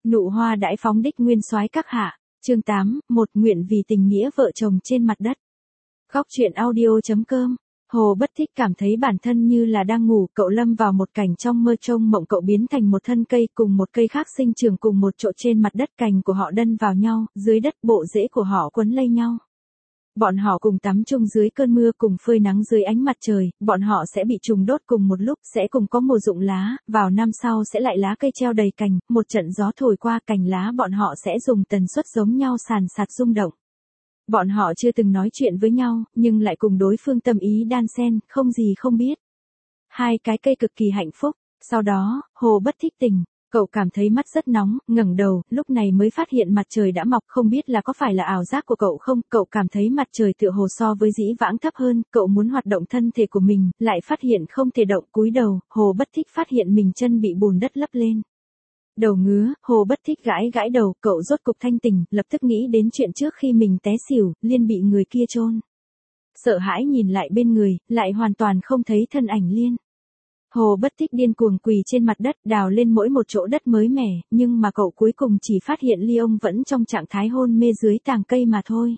Nụ hoa đãi phóng đích nguyên soái các hạ. Chương 8, một nguyện vì tình nghĩa vợ chồng trên mặt đất. Góc truyện audio.com. Hồ Bất Thích cảm thấy bản thân như là đang ngủ, cậu lâm vào một cảnh trong mơ trông mộng, cậu biến thành một thân cây cùng một cây khác sinh trưởng cùng một chỗ trên mặt đất, cành của họ đâm vào nhau, dưới đất bộ rễ của họ quấn lấy nhau. Bọn họ cùng tắm chung dưới cơn mưa, cùng phơi nắng dưới ánh mặt trời, bọn họ sẽ bị trùng đốt cùng một lúc, sẽ cùng có mùa rụng lá, vào năm sau sẽ lại lá cây treo đầy cành, một trận gió thổi qua cành lá bọn họ sẽ dùng tần suất giống nhau sàn sạt rung động. Bọn họ chưa từng nói chuyện với nhau, nhưng lại cùng đối phương tâm ý đan xen, không gì không biết. Hai cái cây cực kỳ hạnh phúc. Sau đó, Hồ Bất Thích tỉnh. Cậu cảm thấy mắt rất nóng, ngẩng đầu, lúc này mới phát hiện mặt trời đã mọc, không biết là có phải là ảo giác của cậu không, cậu cảm thấy mặt trời tựa hồ so với dĩ vãng thấp hơn, cậu muốn hoạt động thân thể của mình, lại phát hiện không thể động, cúi đầu, Hồ Bất Thích phát hiện mình chân bị bùn đất lấp lên. Đầu ngứa, Hồ Bất Thích gãi gãi đầu, cậu rốt cục thanh tỉnh, lập tức nghĩ đến chuyện trước khi mình té xỉu, Liên bị người kia chôn. Sợ hãi nhìn lại bên người, lại hoàn toàn không thấy thân ảnh Liên. Hồ Bất Thích điên cuồng quỳ trên mặt đất, đào lên mỗi một chỗ đất mới mẻ, nhưng mà cậu cuối cùng chỉ phát hiện Ly ông vẫn trong trạng thái hôn mê dưới tàng cây mà thôi.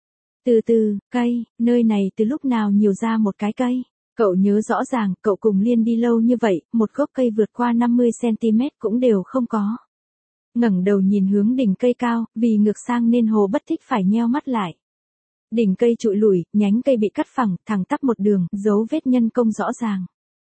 Từ từ, cây, nơi này từ lúc nào nhiều ra một cái cây? Cậu nhớ rõ ràng, cậu cùng Liên đi lâu như vậy, một gốc cây vượt qua 50cm cũng đều không có. Ngẩng đầu nhìn hướng đỉnh cây cao, vì ngược sang nên Hồ Bất Thích phải nheo mắt lại. Đỉnh cây trụi lủi, nhánh cây bị cắt phẳng, thẳng tắp một đường, dấu vết nhân công rõ ràng.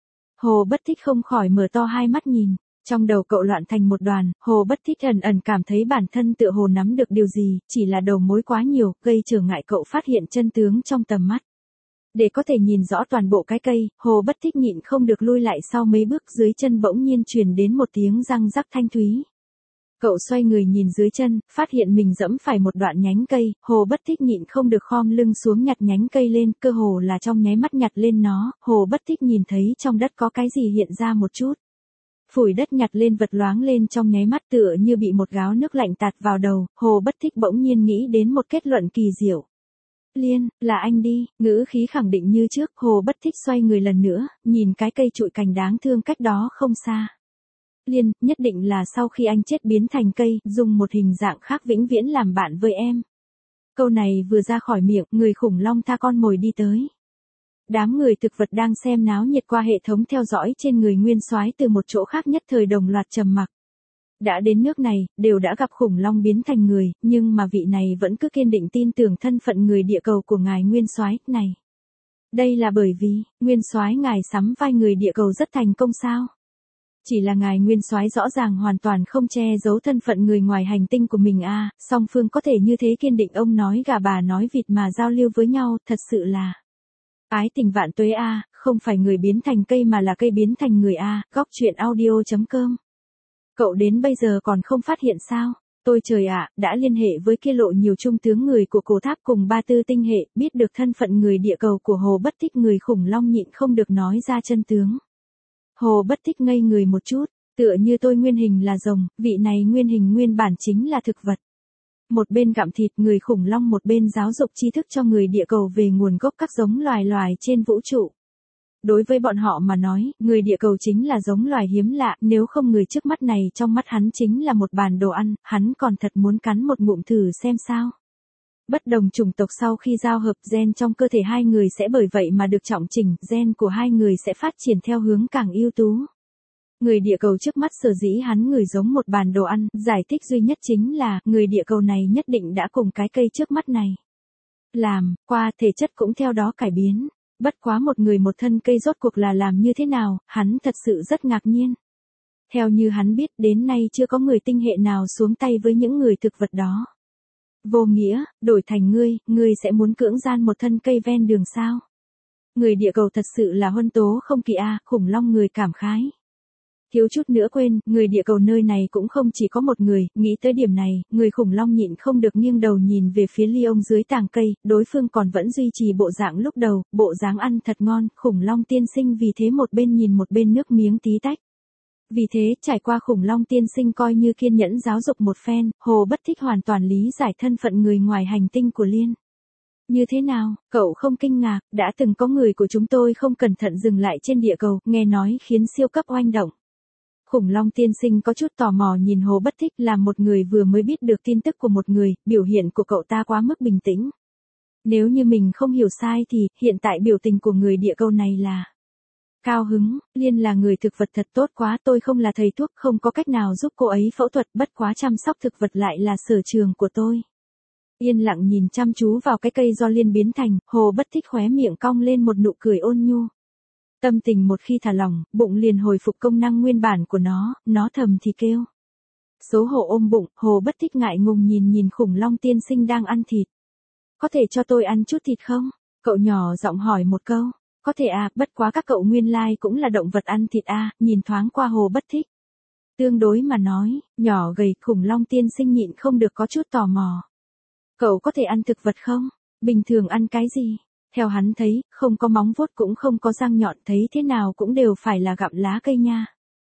Hồ Bất Thích không khỏi mở to hai mắt nhìn, trong đầu cậu loạn thành một đoàn, Hồ Bất Thích ẩn ẩn cảm thấy bản thân tựa hồ nắm được điều gì, chỉ là đầu mối quá nhiều, gây trở ngại cậu phát hiện chân tướng trong tầm mắt. Để có thể nhìn rõ toàn bộ cái cây, Hồ Bất Thích nhịn không được lui lại sau mấy bước, dưới chân bỗng nhiên truyền đến một tiếng răng rắc thanh thúy. Cậu xoay người nhìn dưới chân, phát hiện mình dẫm phải một đoạn nhánh cây, Hồ Bất Thích nhịn không được khom lưng xuống nhặt nhánh cây lên, cơ hồ là trong nháy mắt nhặt lên nó, Hồ Bất Thích nhìn thấy trong đất có cái gì hiện ra một chút. Phủi đất nhặt lên vật loáng lên trong nháy mắt tựa như bị một gáo nước lạnh tạt vào đầu, Hồ Bất Thích bỗng nhiên nghĩ đến một kết luận kỳ diệu. Liên, là anh đi, ngữ khí khẳng định như trước, Hồ Bất Thích xoay người lần nữa, nhìn cái cây trụi cành đáng thương cách đó không xa. Liên, nhất định là sau khi anh chết biến thành cây, dùng một hình dạng khác vĩnh viễn làm bạn với em. Câu này vừa ra khỏi miệng, người khủng long tha con mồi đi tới. Đám người thực vật đang xem náo nhiệt qua hệ thống theo dõi trên người nguyên soái từ một chỗ khác nhất thời đồng loạt trầm mặc. Đã đến nước này, đều đã gặp khủng long biến thành người, nhưng mà vị này vẫn cứ kiên định tin tưởng thân phận người địa cầu của ngài nguyên soái này. Đây là bởi vì, nguyên soái ngài sắm vai người địa cầu rất thành công sao? Chỉ là ngài nguyên soái rõ ràng hoàn toàn không che giấu thân phận người ngoài hành tinh của mình à, song phương có thể như thế kiên định, ông nói gà bà nói vịt mà giao lưu với nhau, thật sự là ái tình vạn tuế a, không phải người biến thành cây mà là cây biến thành người a, góc truyện audio.com. Cậu đến bây giờ còn không phát hiện sao? Tôi trời ạ, đã liên hệ với kia lộ nhiều trung tướng người của cổ tháp cùng 34 tinh hệ, biết được thân phận người địa cầu của Hồ Bất Thích, người khủng long nhịn không được nói ra chân tướng. Hồ Bất Thích ngây người một chút, tựa như tôi nguyên hình là rồng, vị này nguyên hình nguyên bản chính là thực vật. Một bên gặm thịt người khủng long, một bên giáo dục tri thức cho người địa cầu về nguồn gốc các giống loài trên vũ trụ. Đối với bọn họ mà nói, người địa cầu chính là giống loài hiếm lạ, nếu không người trước mắt này trong mắt hắn chính là một bàn đồ ăn, hắn còn thật muốn cắn một ngụm thử xem sao. Bất đồng chủng tộc sau khi giao hợp, gen trong cơ thể hai người sẽ bởi vậy mà được trọng chỉnh, gen của hai người sẽ phát triển theo hướng càng ưu tú. Người địa cầu trước mắt sở dĩ hắn người giống một bàn đồ ăn, giải thích duy nhất chính là, người địa cầu này nhất định đã cùng cái cây trước mắt này làm qua, thể chất cũng theo đó cải biến. Bất quá một người một thân cây rốt cuộc là làm như thế nào, hắn thật sự rất ngạc nhiên. Theo như hắn biết, đến nay chưa có người tinh hệ nào xuống tay với những người thực vật đó. Vô nghĩa, đổi thành ngươi sẽ muốn cưỡng gian một thân cây ven đường sao? Người địa cầu thật sự là huân tố không kỳ a, khủng long người cảm khái. Thiếu chút nữa quên, người địa cầu nơi này cũng không chỉ có một người, nghĩ tới điểm này, người khủng long nhịn không được nghiêng đầu nhìn về phía Ly ông dưới tàng cây, đối phương còn vẫn duy trì bộ dạng lúc đầu, bộ dáng ăn thật ngon, khủng long tiên sinh vì thế một bên nhìn một bên nước miếng tí tách. Vì thế, trải qua khủng long tiên sinh coi như kiên nhẫn giáo dục một phen, Hồ Bất Thích hoàn toàn lý giải thân phận người ngoài hành tinh của Liên. Như thế nào, cậu không kinh ngạc, đã từng có người của chúng tôi không cẩn thận dừng lại trên địa cầu, nghe nói khiến siêu cấp oanh động. Khủng long tiên sinh có chút tò mò nhìn Hồ Bất Thích, là một người vừa mới biết được tin tức của một người, biểu hiện của cậu ta quá mức bình tĩnh. Nếu như mình không hiểu sai thì, hiện tại biểu tình của người địa cầu này là cao hứng. Liên là người thực vật thật tốt quá, tôi không là thầy thuốc, không có cách nào giúp cô ấy phẫu thuật, bất quá chăm sóc thực vật lại là sở trường của tôi. Yên lặng nhìn chăm chú vào cái cây do Liên biến thành, Hồ Bất Thích khóe miệng cong lên một nụ cười ôn nhu. Tâm tình một khi thả lỏng, bụng liền hồi phục công năng nguyên bản của nó thầm thì kêu. Xấu hổ ôm bụng, Hồ Bất Thích ngại ngùng nhìn khủng long tiên sinh đang ăn thịt. Có thể cho tôi ăn chút thịt không? Cậu nhỏ giọng hỏi một câu. Có thể à, bất quá các cậu nguyên lai cũng là động vật ăn thịt à, nhìn thoáng qua Hồ Bất Thích. Tương đối mà nói, nhỏ gầy, khủng long tiên sinh nhịn không được có chút tò mò. Cậu có thể ăn thực vật không? Bình thường ăn cái gì? Theo hắn thấy, không có móng vuốt cũng không có răng nhọn, thấy thế nào cũng đều phải là gặm lá cây nha.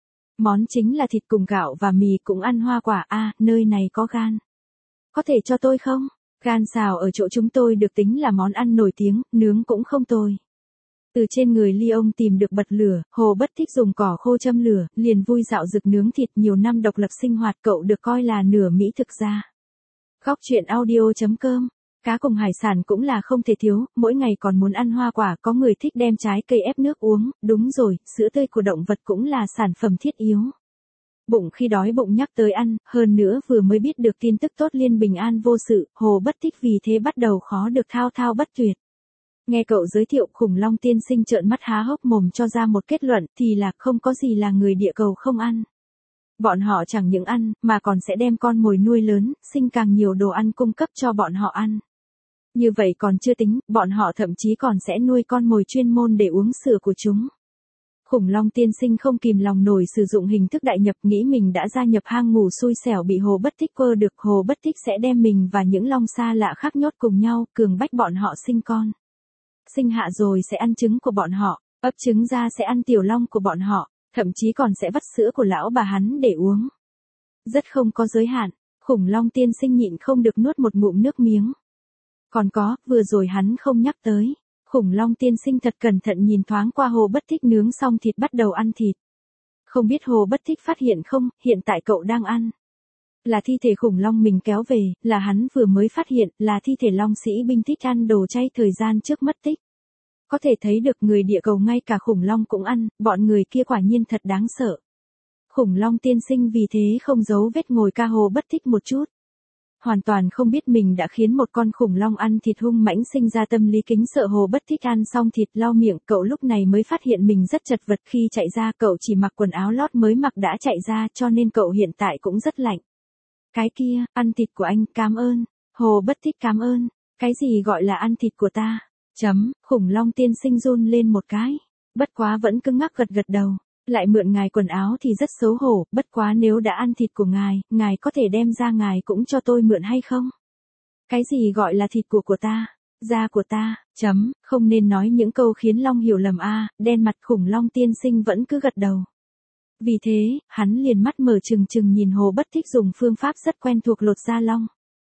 Món chính là thịt cùng gạo và mì, cũng ăn hoa quả à, nơi này có gan. Có thể cho tôi không? Gan xào ở chỗ chúng tôi được tính là món ăn nổi tiếng, nướng cũng không tồi. Từ trên người ly ông tìm được bật lửa, Hồ Bất Thích dùng cỏ khô châm lửa, liền vui dạo rực nướng thịt. Nhiều năm độc lập sinh hoạt, cậu được coi là nửa mỹ thực gia. Góc truyện audio.com. Cá cùng hải sản cũng là không thể thiếu, mỗi ngày còn muốn ăn hoa quả, có người thích đem trái cây ép nước uống, đúng rồi, sữa tươi của động vật cũng là sản phẩm thiết yếu. Bụng khi đói bụng nhắc tới ăn, hơn nữa vừa mới biết được tin tức tốt Liên bình an vô sự, Hồ Bất Thích vì thế bắt đầu khó được thao thao bất tuyệt. Nghe cậu giới thiệu, khủng long tiên sinh trợn mắt há hốc mồm cho ra một kết luận, thì là không có gì là người địa cầu không ăn. Bọn họ chẳng những ăn, mà còn sẽ đem con mồi nuôi lớn, sinh càng nhiều đồ ăn cung cấp cho bọn họ ăn. Như vậy còn chưa tính, bọn họ thậm chí còn sẽ nuôi con mồi chuyên môn để uống sữa của chúng. Khủng long tiên sinh không kìm lòng nổi sử dụng hình thức đại nhập, nghĩ mình đã gia nhập hang ngủ xui xẻo bị Hồ Bất Thích quơ được. Hồ Bất Thích sẽ đem mình và những long xa lạ khác nhốt cùng nhau, cường bách bọn họ sinh con. Sinh hạ rồi sẽ ăn trứng của bọn họ, ấp trứng ra sẽ ăn tiểu long của bọn họ, thậm chí còn sẽ vắt sữa của lão bà hắn để uống. Rất không có giới hạn, khủng long tiên sinh nhịn không được nuốt một ngụm nước miếng. Còn có, vừa rồi hắn không nhắc tới. Khủng long tiên sinh thật cẩn thận nhìn thoáng qua Hồ Bất Thích nướng xong thịt bắt đầu ăn thịt. Không biết Hồ Bất Thích phát hiện không, hiện tại cậu đang ăn. Là thi thể khủng long mình kéo về, là hắn vừa mới phát hiện, là thi thể long sĩ binh thích ăn đồ chay thời gian trước mất tích. Có thể thấy được người địa cầu ngay cả khủng long cũng ăn, bọn người kia quả nhiên thật đáng sợ. Khủng long tiên sinh vì thế không giấu vết ngồi ca Hồ Bất Thích một chút. Hoàn toàn không biết mình đã khiến một con khủng long ăn thịt hung mãnh sinh ra tâm lý kính sợ. Hồ Bất Thích ăn xong thịt lau miệng, cậu lúc này mới phát hiện mình rất chật vật khi chạy ra, cậu chỉ mặc quần áo lót mới mặc đã chạy ra, cho nên cậu hiện tại cũng rất lạnh. Cái kia, ăn thịt của anh, cảm ơn. Hồ Bất Thích cảm ơn. Cái gì gọi là ăn thịt của ta? Khủng long tiên sinh run lên một cái. Bất quá vẫn cứng ngắc gật gật đầu. Lại mượn ngài quần áo thì rất xấu hổ, bất quá nếu đã ăn thịt của ngài có thể đem ra ngài cũng cho tôi mượn hay không? Cái gì gọi là thịt của ta? Da của ta, không nên nói những câu khiến Long hiểu lầm a. Đen mặt khủng long tiên sinh vẫn cứ gật đầu. Vì thế, hắn liền mắt mở trừng trừng nhìn Hồ Bất Thích dùng phương pháp rất quen thuộc lột da long.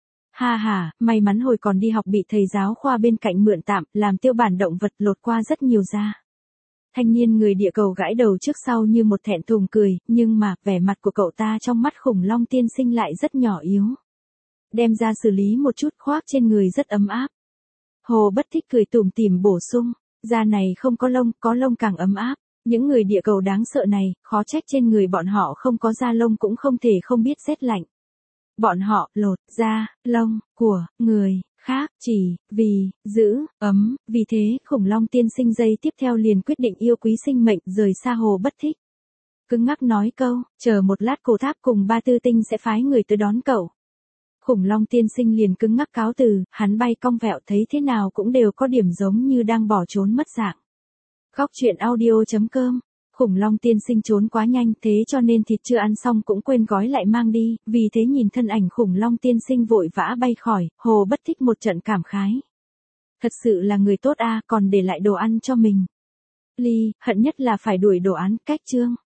Ha, may mắn hồi còn đi học bị thầy giáo khoa bên cạnh mượn tạm, làm tiêu bản động vật lột qua rất nhiều da. Thanh niên người địa cầu gãi đầu trước sau như một thẹn thùng cười, nhưng mà, vẻ mặt của cậu ta trong mắt khủng long tiên sinh lại rất nhỏ yếu. Đem ra xử lý một chút, khoác trên người rất ấm áp. Hồ Bất Thích cười tủm tỉm bổ sung, da này không có lông càng ấm áp. Những người địa cầu đáng sợ này, khó trách trên người bọn họ không có da lông cũng không thể không biết rét lạnh. Bọn họ lột da, lông của người khác chỉ vì giữ ấm, vì thế khủng long tiên sinh giây tiếp theo liền quyết định yêu quý sinh mệnh, rời xa Hồ Bất Thích. Cứng ngắc nói câu, chờ một lát cổ tháp cùng Ba Tư Tinh sẽ phái người tới đón cậu. Khủng long tiên sinh liền cứng ngắc cáo từ, hắn bay cong vẹo, thấy thế nào cũng đều có điểm giống như đang bỏ trốn mất dạng. Góc truyện audio.com. Khủng long tiên sinh trốn quá nhanh, thế cho nên thịt chưa ăn xong cũng quên gói lại mang đi, vì thế nhìn thân ảnh khủng long tiên sinh vội vã bay khỏi, Hồ Bất Thích một trận cảm khái. Thật sự là người tốt a, còn để lại đồ ăn cho mình. Ly, hận nhất là phải đuổi đồ án, cách chương.